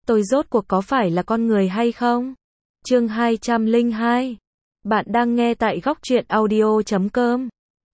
tôi rốt cuộc có phải là con người hay không? Chương 202. Bạn đang nghe tại góc truyện audio.com.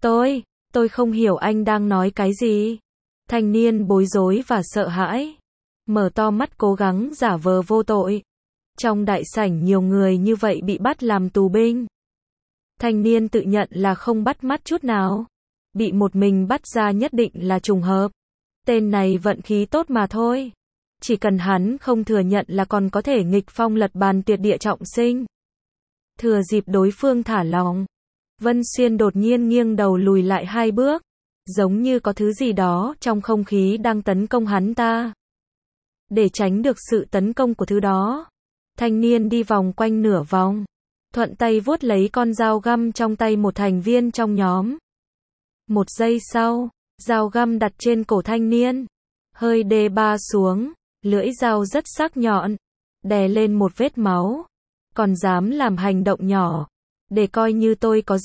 Tôi không hiểu anh đang nói cái gì. Thanh niên bối rối và sợ hãi. Mở to mắt cố gắng giả vờ vô tội. Trong đại sảnh nhiều người như vậy bị bắt làm tù binh. Thanh niên tự nhận là không bắt mắt chút nào. Bị một mình bắt ra nhất định là trùng hợp. Tên này vận khí tốt mà thôi. Chỉ cần hắn không thừa nhận là còn có thể nghịch phong lật bàn tuyệt địa trọng sinh. Thừa dịp đối phương thả lỏng, Vân Xuyên đột nhiên nghiêng đầu lùi lại 2 bước. Giống như có thứ gì đó trong không khí đang tấn công hắn ta. Để tránh được sự tấn công của thứ đó, thanh niên đi vòng quanh nửa vòng. Thuận tay vuốt lấy con dao găm trong tay một thành viên trong nhóm. 1 giây sau, dao găm đặt trên cổ thanh niên. Hơi đê ba xuống, lưỡi dao rất sắc nhọn. Đè lên một vết máu. Còn dám làm hành động nhỏ. Để coi như tôi có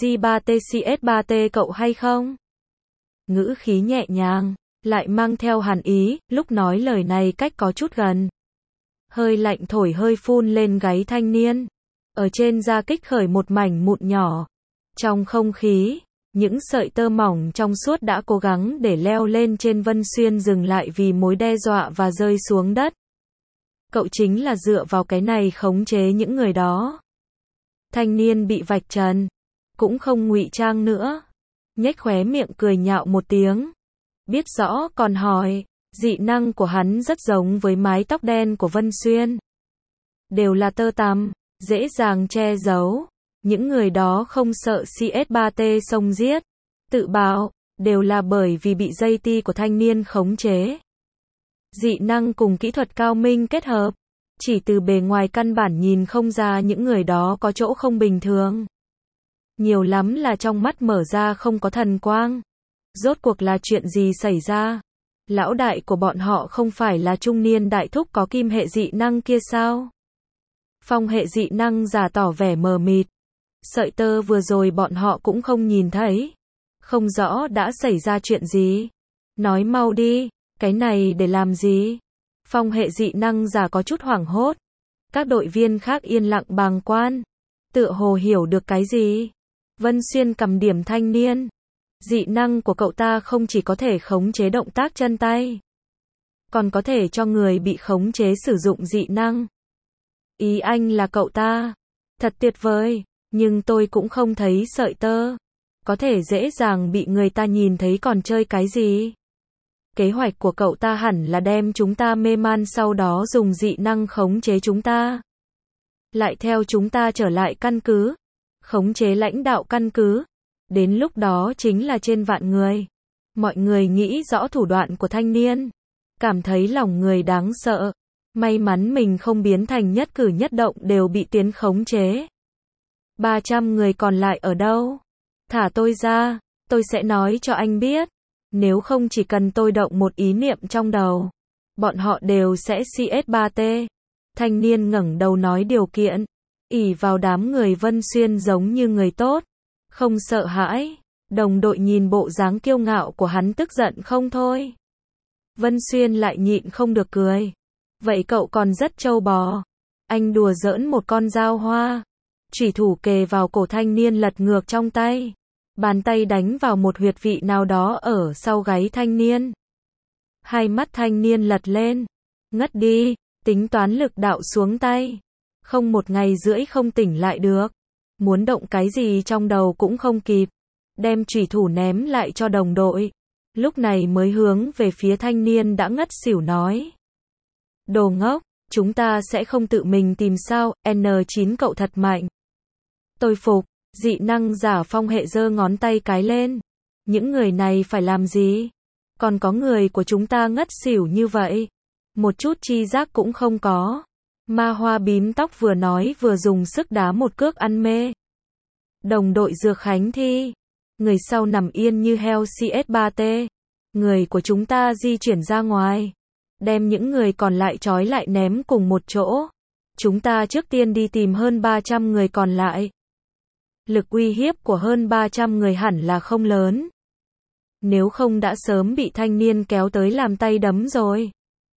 J3TCS3T cậu hay không? Ngữ khí nhẹ nhàng, lại mang theo hàn ý, lúc nói lời này cách có chút gần. Hơi lạnh thổi hơi phun lên gáy thanh niên. Ở trên da kích khởi một mảnh mụn nhỏ. Trong không khí, những sợi tơ mỏng trong suốt đã cố gắng để leo lên trên Vân Xuyên dừng lại vì mối đe dọa và rơi xuống đất. Cậu chính là dựa vào cái này khống chế những người đó. Thanh niên bị vạch trần, cũng không ngụy trang nữa. Nhếch khóe miệng cười nhạo một tiếng. Biết rõ còn hỏi, dị năng của hắn rất giống với mái tóc đen của Vân Xuyên. Đều là tơ tằm, dễ dàng che giấu. Những người đó không sợ CS3T xông giết. Tự bảo, đều là bởi vì bị dây ti của thanh niên khống chế. Dị năng cùng kỹ thuật cao minh kết hợp. Chỉ từ bề ngoài căn bản nhìn không ra những người đó có chỗ không bình thường. Nhiều lắm là trong mắt mở ra không có thần quang. Rốt cuộc là chuyện gì xảy ra? Lão đại của bọn họ không phải là trung niên đại thúc có kim hệ dị năng kia sao? Phong hệ dị năng giả tỏ vẻ mờ mịt. Sợi tơ vừa rồi bọn họ cũng không nhìn thấy. Không rõ đã xảy ra chuyện gì. Nói mau đi, cái này để làm gì? Phong hệ dị năng giả có chút hoảng hốt. Các đội viên khác yên lặng bàng quan. Tựa hồ hiểu được cái gì? Vân Xuyên cầm điểm thanh niên. Dị năng của cậu ta không chỉ có thể khống chế động tác chân tay. Còn có thể cho người bị khống chế sử dụng dị năng. Ý anh là cậu ta. Thật tuyệt vời. Nhưng tôi cũng không thấy sợi tơ. Có thể dễ dàng bị người ta nhìn thấy còn chơi cái gì? Kế hoạch của cậu ta hẳn là đem chúng ta mê man sau đó dùng dị năng khống chế chúng ta. Lại theo chúng ta trở lại căn cứ. Khống chế lãnh đạo căn cứ. Đến lúc đó chính là trên vạn người. Mọi người nghĩ rõ thủ đoạn của thanh niên. Cảm thấy lòng người đáng sợ. May mắn mình không biến thành nhất cử nhất động đều bị tiến khống chế. 300 người còn lại ở đâu? Thả tôi ra, tôi sẽ nói cho anh biết. Nếu không chỉ cần tôi động một ý niệm trong đầu, bọn họ đều sẽ CS3T. Thanh niên ngẩng đầu nói điều kiện, ỷ vào đám người Vân Xuyên giống như người tốt, không sợ hãi. Đồng đội nhìn bộ dáng kiêu ngạo của hắn tức giận không thôi. Vân Xuyên lại nhịn không được cười. Vậy cậu còn rất trâu bò. Anh đùa giỡn một con dao hoa. Chủy thủ kề vào cổ thanh niên lật ngược trong tay. Bàn tay đánh vào một huyệt vị nào đó ở sau gáy thanh niên. Hai mắt thanh niên lật lên. Ngất đi, tính toán lực đạo xuống tay. Không 1 ngày rưỡi không tỉnh lại được. Muốn động cái gì trong đầu cũng không kịp. Đem chủy thủ ném lại cho đồng đội. Lúc này mới hướng về phía thanh niên đã ngất xỉu nói. Đồ ngốc, chúng ta sẽ không tự mình tìm sao, N9 cậu thật mạnh. Tôi phục. Dị năng giả phong hệ giơ ngón tay cái lên. Những người này phải làm gì? Còn có người của chúng ta ngất xỉu như vậy. Một chút chi giác cũng không có. Ma hoa bím tóc vừa nói vừa dùng sức đá một cước ăn mê. Đồng đội Dược Khánh Thi. Người sau nằm yên như heo CS3T. Người của chúng ta di chuyển ra ngoài. Đem những người còn lại trói lại ném cùng một chỗ. Chúng ta trước tiên đi tìm hơn 300 người còn lại. Lực uy hiếp của hơn 300 người hẳn là không lớn. Nếu không đã sớm bị thanh niên kéo tới làm tay đấm rồi.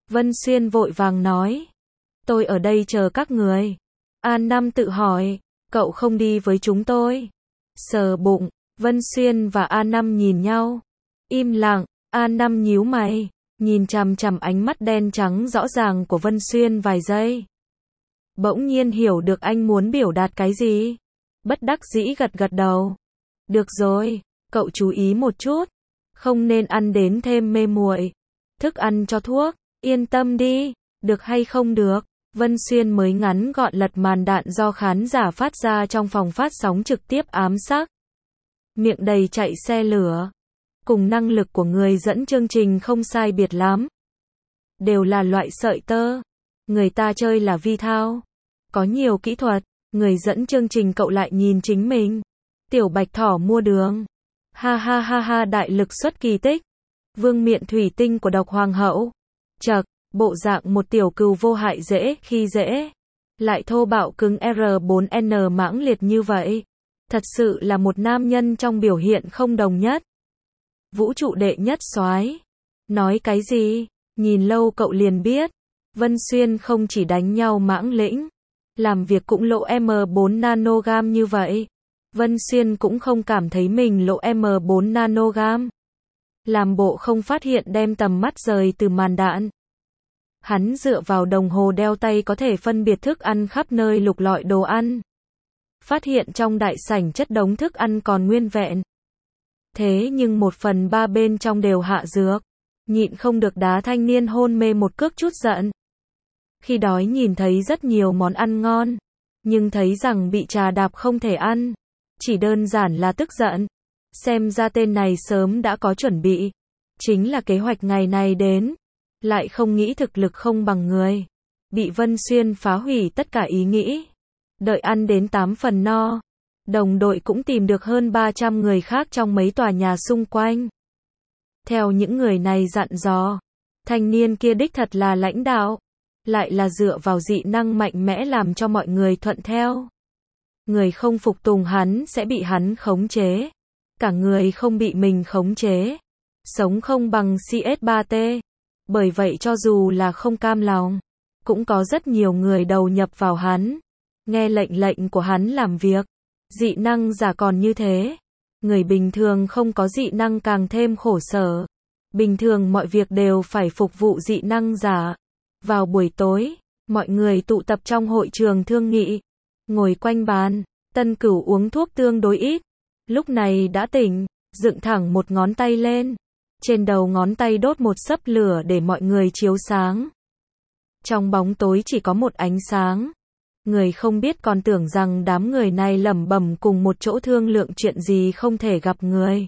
Vân Xuyên vội vàng nói. Tôi ở đây chờ các người. An Năm tự hỏi, cậu không đi với chúng tôi? Sờ bụng, Vân Xuyên và An Năm nhìn nhau. Im lặng, An Năm nhíu mày, nhìn chằm chằm ánh mắt đen trắng rõ ràng của Vân Xuyên vài giây. Bỗng nhiên hiểu được anh muốn biểu đạt cái gì. Bất đắc dĩ gật gật đầu. Được rồi, cậu chú ý một chút. Không nên ăn đến thêm mê muội. Thức ăn cho thuốc, yên tâm đi, được hay không được. Vân Xuyên mới ngắn gọn lật màn đạn do khán giả phát ra trong phòng phát sóng trực tiếp ám sát. Miệng đầy chạy xe lửa. Cùng năng lực của người dẫn chương trình không sai biệt lắm. Đều là loại sợi tơ. Người ta chơi là vi thao. Có nhiều kỹ thuật, người dẫn chương trình cậu lại nhìn chính mình. Tiểu bạch thỏ mua đường. Ha ha ha ha, đại lực xuất kỳ tích. Vương miện thủy tinh của độc hoàng hậu. Chậc, bộ dạng một tiểu cừu vô hại dễ khi dễ. Lại thô bạo cứng R4N mãng liệt như vậy. Thật sự là một nam nhân trong biểu hiện không đồng nhất. Vũ trụ đệ nhất soái. Nói cái gì? Nhìn lâu cậu liền biết. Vân Xuyên không chỉ đánh nhau mãng lĩnh. Làm việc cũng lộ M4 nanogam như vậy. Vân Xuyên cũng không cảm thấy mình lộ M4 nanogam. Làm bộ không phát hiện đem tầm mắt rời từ màn đạn. Hắn dựa vào đồng hồ đeo tay có thể phân biệt thức ăn khắp nơi lục lọi đồ ăn. Phát hiện trong đại sảnh chất đống thức ăn còn nguyên vẹn. Thế nhưng 1/3 bên trong đều hạ dược. Nhịn không được đá thanh niên hôn mê một cước chút giận. Khi đói nhìn thấy rất nhiều món ăn ngon. Nhưng thấy rằng bị trà đạp không thể ăn. Chỉ đơn giản là tức giận. Xem ra tên này sớm đã có chuẩn bị. Chính là kế hoạch ngày này đến. Lại không nghĩ thực lực không bằng người. Bị Vân Xuyên phá hủy tất cả ý nghĩ. Đợi ăn đến 8 phần no. Đồng đội cũng tìm được hơn 300 người khác trong mấy tòa nhà xung quanh. Theo những người này dặn dò. Thanh niên kia đích thật là lãnh đạo. Lại là dựa vào dị năng mạnh mẽ làm cho mọi người thuận theo. Người không phục tùng hắn sẽ bị hắn khống chế. Cả người không bị mình khống chế. Sống không bằng CS3T. Bởi vậy cho dù là không cam lòng, cũng có rất nhiều người đầu nhập vào hắn. Nghe lệnh của hắn làm việc. Dị năng giả còn như thế. Người bình thường không có dị năng càng thêm khổ sở. Bình thường mọi việc đều phải phục vụ dị năng giả. Vào buổi tối, mọi người tụ tập trong hội trường thương nghị. Ngồi quanh bàn, Tân Cửu uống thuốc tương đối ít. Lúc này đã tỉnh, dựng thẳng một ngón tay lên. Trên đầu ngón tay đốt một xấp lửa để mọi người chiếu sáng. Trong bóng tối chỉ có một ánh sáng. Người không biết còn tưởng rằng đám người này lẩm bẩm cùng một chỗ thương lượng chuyện gì không thể gặp người.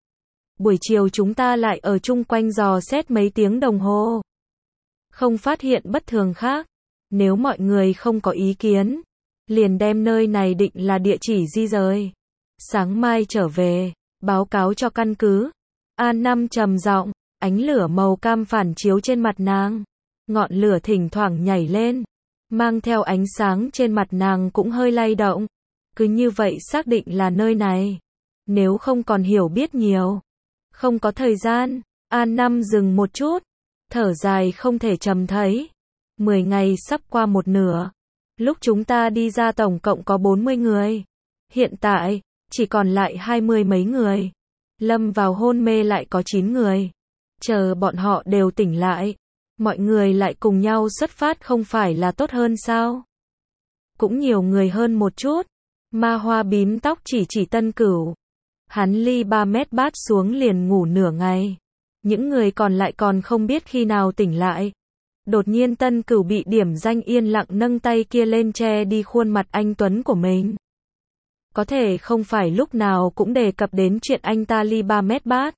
Buổi chiều chúng ta lại ở chung quanh dò xét mấy tiếng đồng hồ. Không phát hiện bất thường khác. Nếu mọi người không có ý kiến, liền đem nơi này định là địa chỉ di rời. Sáng mai trở về, báo cáo cho căn cứ. An Năm trầm giọng, ánh lửa màu cam phản chiếu trên mặt nàng. Ngọn lửa thỉnh thoảng nhảy lên, mang theo ánh sáng trên mặt nàng cũng hơi lay động. Cứ như vậy xác định là nơi này. Nếu không còn hiểu biết nhiều. Không có thời gian, An Năm dừng một chút. Thở dài không thể trầm thấy. 10 ngày sắp qua một nửa. Lúc chúng ta đi ra tổng cộng có 40 người. Hiện tại, chỉ còn lại 20 mấy người. Lâm vào hôn mê lại có 9 người. Chờ bọn họ đều tỉnh lại. Mọi người lại cùng nhau xuất phát không phải là tốt hơn sao? Cũng nhiều người hơn một chút. Ma Hoa bím tóc chỉ Tân Cửu. Hắn ly 3 mét bát xuống liền ngủ nửa ngày. Những người còn lại còn không biết khi nào tỉnh lại. Đột nhiên Tân Cửu bị điểm danh yên lặng nâng tay kia lên che đi khuôn mặt anh tuấn của mình. Có thể không phải lúc nào cũng đề cập đến chuyện anh ta ly 3 mét bát.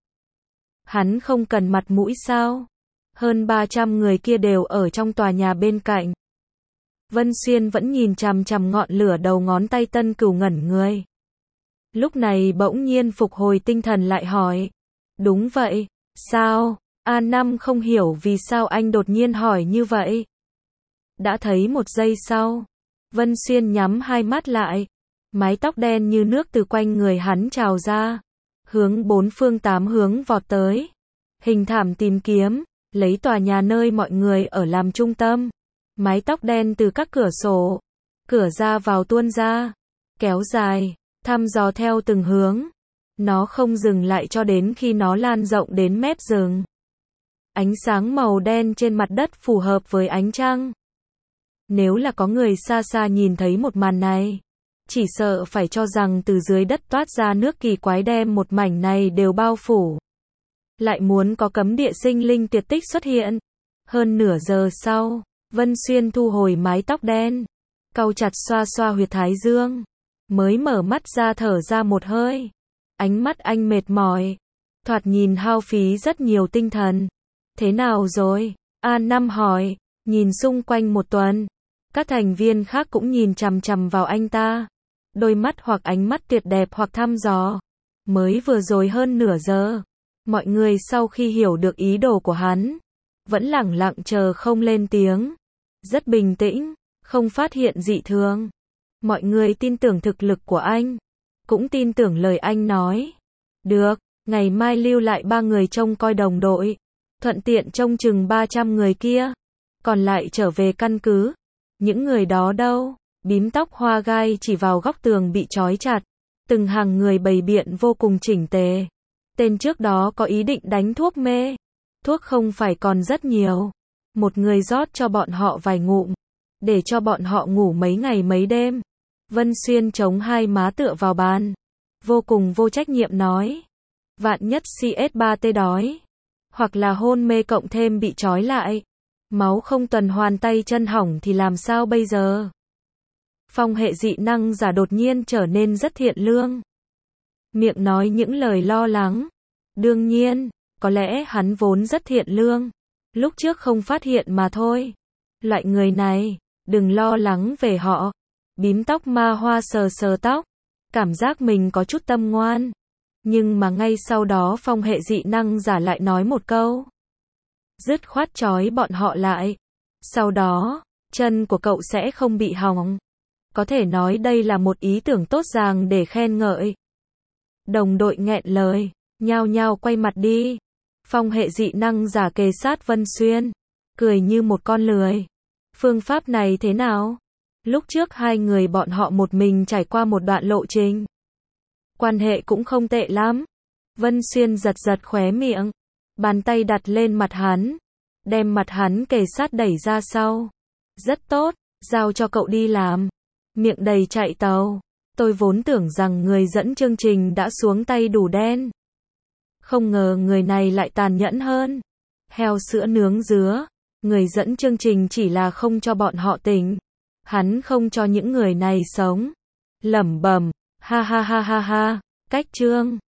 Hắn không cần mặt mũi sao? Hơn 300 người kia đều ở trong tòa nhà bên cạnh. Vân Xuyên vẫn nhìn chằm chằm ngọn lửa đầu ngón tay Tân Cửu ngẩn người. Lúc này bỗng nhiên phục hồi tinh thần lại hỏi. Đúng vậy, sao? An Năm không hiểu vì sao anh đột nhiên hỏi như vậy. Đã thấy một giây sau, Vân Xuyên nhắm hai mắt lại. Mái tóc đen như nước từ quanh người hắn trào ra. Hướng 4 phương 8 hướng vọt tới. Hình thảm tìm kiếm, lấy tòa nhà nơi mọi người ở làm trung tâm. Mái tóc đen từ các cửa sổ, cửa ra vào tuôn ra, kéo dài, thăm dò theo từng hướng. Nó không dừng lại cho đến khi nó lan rộng đến mép rừng. Ánh sáng màu đen trên mặt đất phù hợp với ánh trăng. Nếu là có người xa xa nhìn thấy một màn này, chỉ sợ phải cho rằng từ dưới đất toát ra nước kỳ quái đem một mảnh này đều bao phủ. Lại muốn có cấm địa sinh linh tuyệt tích xuất hiện. Hơn nửa giờ sau, Vân Xuyên thu hồi mái tóc đen, cau chặt xoa xoa huyệt thái dương, mới mở mắt ra thở ra một hơi. Ánh mắt anh mệt mỏi, thoạt nhìn hao phí rất nhiều tinh thần. Thế nào rồi? An Năm hỏi, nhìn xung quanh một tuần. Các thành viên khác cũng nhìn chằm chằm vào anh ta. Đôi mắt hoặc ánh mắt tuyệt đẹp hoặc thăm dò. Mới vừa rồi hơn nửa giờ, mọi người sau khi hiểu được ý đồ của hắn, vẫn lẳng lặng chờ không lên tiếng. Rất bình tĩnh, không phát hiện dị thường. Mọi người tin tưởng thực lực của anh, cũng tin tưởng lời anh nói. Được, ngày mai lưu lại 3 người trông coi đồng đội, thuận tiện trông chừng 300 người kia, còn lại trở về căn cứ. Những người đó đâu? Bím tóc hoa gai chỉ vào góc tường bị trói chặt, từng hàng người bày biện vô cùng chỉnh tề. Tên trước đó có ý định đánh thuốc mê. Thuốc không phải còn rất nhiều. Một người rót cho bọn họ vài ngụm, để cho bọn họ ngủ mấy ngày mấy đêm. Vân Xuyên chống hai má tựa vào bàn, vô cùng vô trách nhiệm nói. Vạn nhất CS3T đói, hoặc là hôn mê cộng thêm bị trói lại, máu không tuần hoàn tay chân hỏng thì làm sao bây giờ? Phong hệ dị năng giả đột nhiên trở nên rất thiện lương. Miệng nói những lời lo lắng. Đương nhiên, có lẽ hắn vốn rất thiện lương. Lúc trước không phát hiện mà thôi. Loại người này, đừng lo lắng về họ. Bím tóc ma hoa sờ sờ tóc, cảm giác mình có chút tâm ngoan. Nhưng mà ngay sau đó phong hệ dị năng giả lại nói một câu. Dứt khoát trói bọn họ lại. Sau đó, chân của cậu sẽ không bị hỏng. Có thể nói đây là một ý tưởng tốt ràng để khen ngợi. Đồng đội nghẹn lời, nhao nhao quay mặt đi. Phong hệ dị năng giả kề sát Vân Xuyên, cười như một con lười. Phương pháp này thế nào? Lúc trước hai người bọn họ một mình trải qua một đoạn lộ trình. Quan hệ cũng không tệ lắm. Vân Xuyên giật giật khóe miệng, bàn tay đặt lên mặt hắn, đem mặt hắn kề sát đẩy ra sau. Rất tốt, giao cho cậu đi làm. Miệng đầy chạy tàu. Tôi vốn tưởng rằng người dẫn chương trình đã xuống tay đủ đen. Không ngờ người này lại tàn nhẫn hơn. Heo sữa nướng dứa. Người dẫn chương trình chỉ là không cho bọn họ tỉnh. Hắn không cho những người này sống. Lẩm bẩm, ha ha ha ha ha, cách chương.